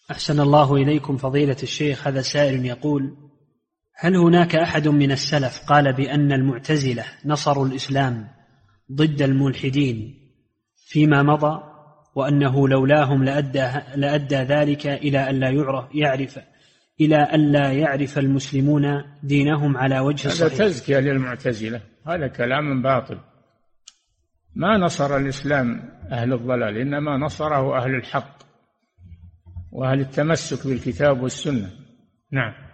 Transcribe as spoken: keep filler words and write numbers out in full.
أحسن الله إليكم فضيلة الشيخ. هذا سائل يقول: هل هناك أحد من السلف قال بأن المعتزلة نصروا الإسلام ضد الملحدين فيما مضى، وأنه لولاهم لأدى, لأدى ذلك إلى أن لا يعرف, يعرف إلى أن لا يعرف المسلمون دينهم على وجه الصحيح؟ هذا تزكية للمعتزلة، هذا كلام باطل. ما نصر الإسلام أهل الضلال، إنما نصره أهل الحق وأهل التمسك بالكتاب والسنة. نعم.